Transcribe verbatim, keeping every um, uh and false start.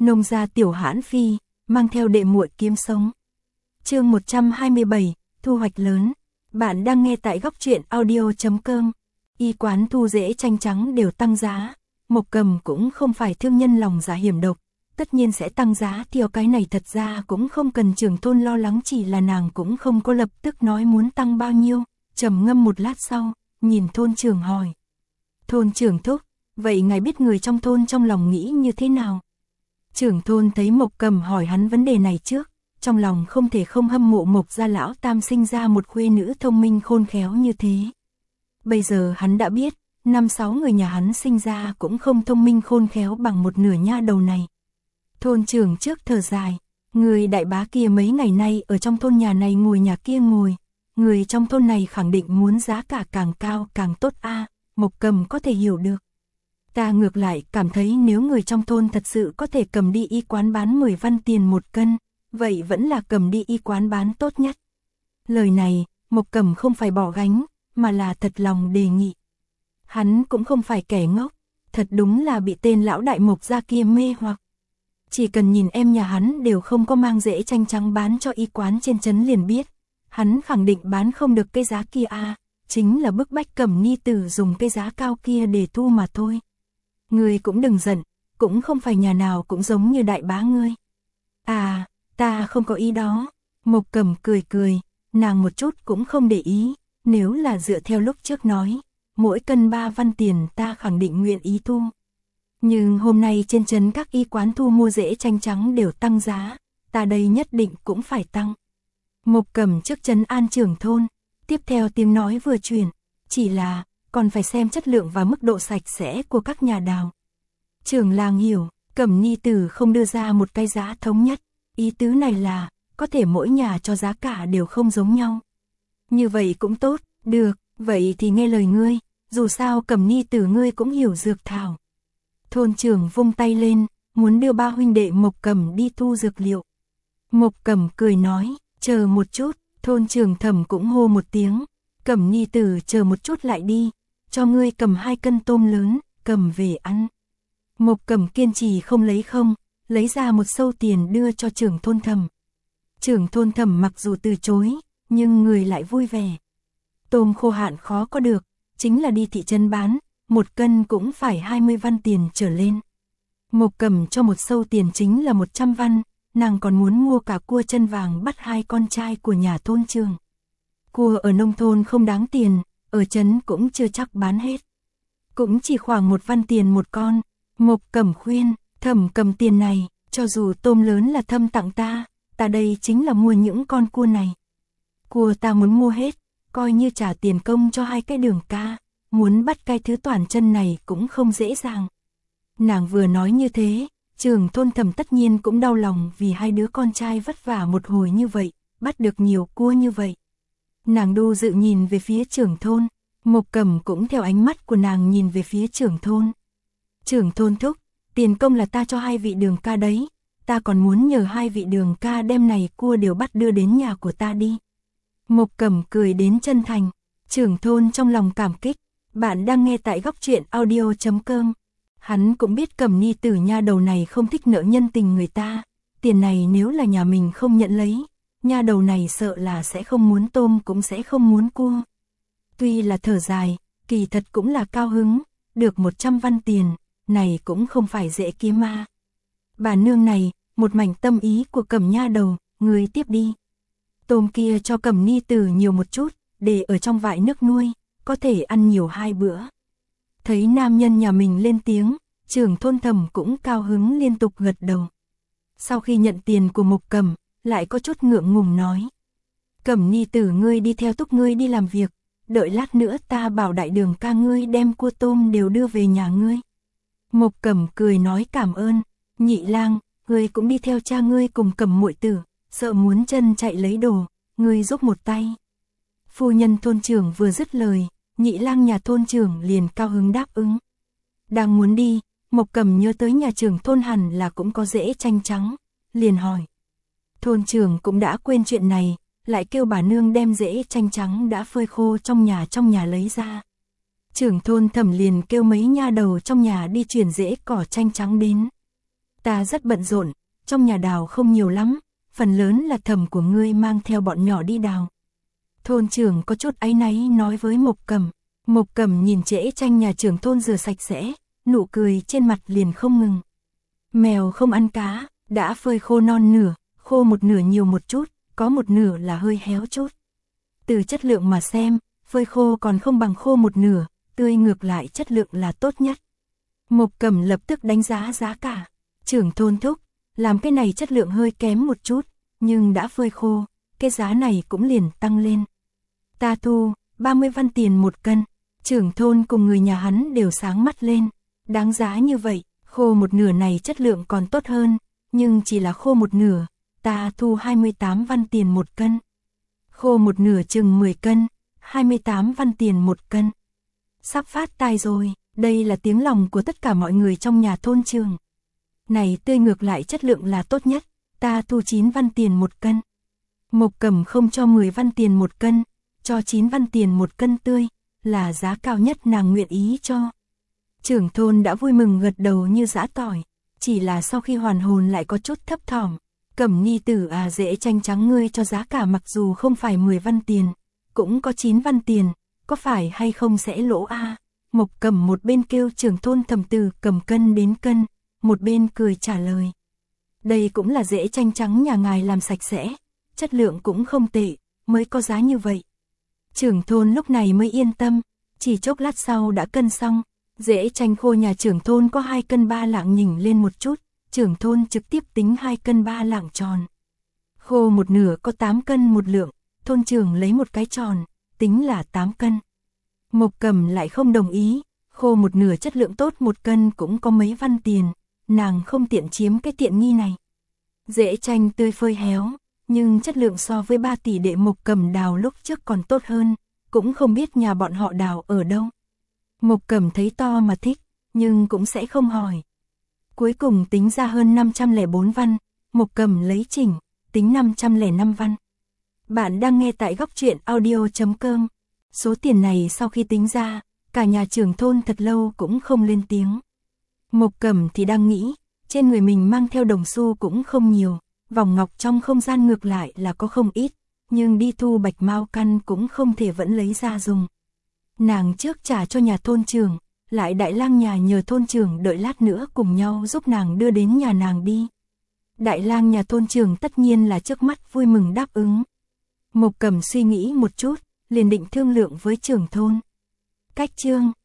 nông gia tiểu hãn phi, mang theo đệ muội kiếm sống. Chương một trăm hai mươi bảy, thu hoạch lớn. Bạn đang nghe tại góc truyện audio chấm com. Y quán thu rễ chanh trắng đều tăng giá, Mộc Cầm cũng không phải thương nhân lòng dạ hiểm độc, tất nhiên sẽ tăng giá theo cái này thật ra cũng không cần trưởng thôn lo lắng, chỉ là nàng cũng không có lập tức nói muốn tăng bao nhiêu, trầm ngâm một lát sau, nhìn thôn trưởng hỏi. Thôn trưởng thúc, vậy ngài biết người trong thôn trong lòng nghĩ như thế nào? Trưởng thôn thấy Mộc Cầm hỏi hắn vấn đề này trước, trong lòng không thể không hâm mộ Mộc gia lão tam sinh ra một khuê nữ thông minh khôn khéo như thế. Bây giờ hắn đã biết, năm sáu người nhà hắn sinh ra cũng không thông minh khôn khéo bằng một nửa nha đầu này. Thôn trưởng trước thở dài, người đại bá kia mấy ngày nay ở trong thôn nhà này ngồi nhà kia ngồi, người trong thôn này khẳng định muốn giá cả càng cao càng tốt a. À, Mộc Cầm có thể hiểu được. Ta ngược lại cảm thấy nếu người trong thôn thật sự có thể cầm đi y quán bán mười văn tiền một cân, vậy vẫn là cầm đi y quán bán tốt nhất. Lời này, Mộc Cầm không phải bỏ gánh, mà là thật lòng đề nghị. Hắn cũng không phải kẻ ngốc, thật đúng là bị tên lão đại Mộc gia kia mê hoặc. Chỉ cần nhìn em nhà hắn đều không có mang rễ chanh trắng bán cho y quán trên trấn liền biết, hắn khẳng định bán không được cái giá kia a, à, chính là bức bách Cẩm Nhi tử dùng cái giá cao kia để thu mà thôi. Ngươi cũng đừng giận, cũng không phải nhà nào cũng giống như đại bá ngươi. À, ta không có ý đó. Mộc Cầm cười cười, nàng một chút cũng không để ý, nếu là dựa theo lúc trước nói, mỗi cân ba văn tiền ta khẳng định nguyện ý thu. Nhưng hôm nay trên trấn các y quán thu mua rễ chanh trắng đều tăng giá, ta đây nhất định cũng phải tăng. Mộc Cầm trước trấn an trưởng thôn, tiếp theo tiếng nói vừa truyền, chỉ là còn phải xem chất lượng và mức độ sạch sẽ của các nhà đào. Trưởng làng hiểu, Cẩm Nhi tử không đưa ra một cái giá thống nhất, ý tứ này là có thể mỗi nhà cho giá cả đều không giống nhau. Như vậy cũng tốt, được, vậy thì nghe lời ngươi, dù sao Cẩm Nhi tử ngươi cũng hiểu dược thảo. Thôn trưởng vung tay lên, muốn đưa ba huynh đệ Mộc Cầm đi thu dược liệu. Mộc Cầm cười nói, chờ một chút, thôn trưởng Thẩm cũng hô một tiếng, Cẩm Nhi tử chờ một chút lại đi, cho ngươi cầm hai cân tôm lớn, cầm về ăn. Mộc Cầm kiên trì không lấy không, lấy ra một sâu tiền đưa cho trưởng thôn Thẩm. Trưởng thôn Thẩm mặc dù từ chối, nhưng người lại vui vẻ. Tôm khô hạn khó có được, chính là đi thị trấn bán, một cân cũng phải hai mươi văn tiền trở lên. Mộc Cầm cho một sâu tiền chính là một trăm văn, nàng còn muốn mua cả cua chân vàng bắt hai con trai của nhà thôn trưởng. Cua ở nông thôn không đáng tiền, ở trấn cũng chưa chắc bán hết. Cũng chỉ khoảng một văn tiền một con. Mộc Cầm khuyên, Thẩm cầm tiền này, cho dù tôm lớn là Thâm tặng ta, ta đây chính là mua những con cua này. Cua ta muốn mua hết, coi như trả tiền công cho hai cái đường ca, muốn bắt cái thứ toàn chân này cũng không dễ dàng. Nàng vừa nói như thế, trưởng thôn Thẩm tất nhiên cũng đau lòng vì hai đứa con trai vất vả một hồi như vậy, bắt được nhiều cua như vậy. Nàng đu dự nhìn về phía trưởng thôn, Mộc Cầm cũng theo ánh mắt của nàng nhìn về phía trưởng thôn. Trưởng thôn thúc, tiền công là ta cho hai vị đường ca đấy, ta còn muốn nhờ hai vị đường ca đem này cua đều bắt đưa đến nhà của ta đi. Mộc Cầm cười đến chân thành, trưởng thôn trong lòng cảm kích. Bạn đang nghe tại góc truyện audio chấm com. Hắn cũng biết Cẩm Nhi tử nha đầu này không thích nợ nhân tình người ta, tiền này nếu là nhà mình không nhận lấy, nha đầu này sợ là sẽ không muốn tôm cũng sẽ không muốn cua. Tuy là thở dài, kỳ thật cũng là cao hứng, được một trăm văn tiền, này cũng không phải dễ kiếm ma. Bà nương này, một mảnh tâm ý của Cẩm nha đầu, người tiếp đi. Tôm kia cho Cẩm Nhi tử nhiều một chút, để ở trong vại nước nuôi, có thể ăn nhiều hai bữa. Thấy nam nhân nhà mình lên tiếng, trưởng thôn Thẩm cũng cao hứng liên tục gật đầu. Sau khi nhận tiền của Mộc Cầm, lại có chút ngượng ngùng nói. Cẩm Nhi tử ngươi đi theo thúc ngươi đi làm việc, đợi lát nữa ta bảo đại đường ca ngươi đem cua tôm đều đưa về nhà ngươi. Mộc Cầm cười nói cảm ơn, nhị lang, ngươi cũng đi theo cha ngươi cùng Cầm muội tử, sợ muốn chân chạy lấy đồ, ngươi giúp một tay. Phu nhân thôn trưởng vừa dứt lời, nhị lang nhà thôn trưởng liền cao hứng đáp ứng. Đang muốn đi, Mộc Cầm nhớ tới nhà trưởng thôn hẳn là cũng có rễ chanh trắng, liền hỏi. Thôn trưởng cũng đã quên chuyện này, lại kêu bà nương đem rễ chanh trắng đã phơi khô trong nhà trong nhà lấy ra. Trưởng thôn Thẩm liền kêu mấy nha đầu trong nhà đi chuyển rễ cỏ chanh trắng đến. Ta rất bận rộn, trong nhà đào không nhiều lắm, phần lớn là thẩm của ngươi mang theo bọn nhỏ đi đào. Thôn trưởng có chút áy náy nói với Mộc Cầm. Mộc Cầm nhìn Trễ Tranh nhà trưởng thôn rửa sạch sẽ, nụ cười trên mặt liền không ngừng. Mèo không ăn cá, đã phơi khô non nửa, khô một nửa nhiều một chút, có một nửa là hơi héo chút. Từ chất lượng mà xem, phơi khô còn không bằng khô một nửa, tươi ngược lại chất lượng là tốt nhất. Mộc Cầm lập tức đánh giá giá cả. Trưởng thôn thúc, làm cái này chất lượng hơi kém một chút, nhưng đã phơi khô, cái giá này cũng liền tăng lên. Ta thu, ba mươi văn tiền một cân. Trưởng thôn cùng người nhà hắn đều sáng mắt lên. Đáng giá như vậy, khô một nửa này chất lượng còn tốt hơn, nhưng chỉ là khô một nửa, ta thu hai mươi tám văn tiền một cân. Khô một nửa chừng mười cân, hai mươi tám văn tiền một cân. Sắp phát tài rồi, đây là tiếng lòng của tất cả mọi người trong nhà thôn trường. Này tươi ngược lại chất lượng là tốt nhất, ta thu chín văn tiền một cân. Mộc Cầm không cho mười văn tiền một cân, cho chín văn tiền một cân tươi, là giá cao nhất nàng nguyện ý cho. Trưởng thôn đã vui mừng gật đầu như giã tỏi, chỉ là sau khi hoàn hồn lại có chút thấp thỏm. Cẩm nhi tử à, Dễ Tranh trắng ngươi cho giá cả mặc dù không phải mười văn tiền, cũng có chín văn tiền, có phải hay không sẽ lỗ a? À? Mộc Cầm một bên kêu trưởng thôn thầm từ cầm cân đến cân, một bên cười trả lời. Đây cũng là Dễ Tranh trắng nhà ngài làm sạch sẽ, chất lượng cũng không tệ, mới có giá như vậy. Trưởng thôn lúc này mới yên tâm, chỉ chốc lát sau đã cân xong. Dễ Tranh khô nhà trưởng thôn có hai cân ba lạng, nhỉnh lên một chút, trưởng thôn trực tiếp tính hai cân ba lạng tròn. Khô một nửa có tám cân một lượng, thôn trưởng lấy một cái tròn, tính là tám cân. Mộc Cầm lại không đồng ý, khô một nửa chất lượng tốt một cân cũng có mấy văn tiền, nàng không tiện chiếm cái tiện nghi này. Dễ Tranh tươi phơi héo, nhưng chất lượng so với ba tỷ đệ Mộc Cầm đào lúc trước còn tốt hơn, cũng không biết nhà bọn họ đào ở đâu. Mộc Cầm thấy to mà thích, nhưng cũng sẽ không hỏi. Cuối cùng tính ra hơn năm trăm lẻ bốn văn, Mộc Cầm lấy chỉnh, tính năm trăm lẻ năm văn. Bạn đang nghe tại góc truyện audio chấm com. Số tiền này sau khi tính ra, cả nhà trưởng thôn thật lâu cũng không lên tiếng. Mộc Cầm thì đang nghĩ, trên người mình mang theo đồng xu cũng không nhiều, vòng ngọc trong không gian ngược lại là có không ít, nhưng đi thu bạch mao căn cũng không thể vẫn lấy ra dùng. Nàng trước trả cho nhà thôn trưởng, lại Đại Lang nhà nhờ thôn trưởng đợi lát nữa cùng nhau giúp nàng đưa đến nhà nàng đi. Đại Lang nhà thôn trưởng tất nhiên là trước mắt vui mừng đáp ứng. Mộc Cầm suy nghĩ một chút, liền định thương lượng với trưởng thôn. Cách chương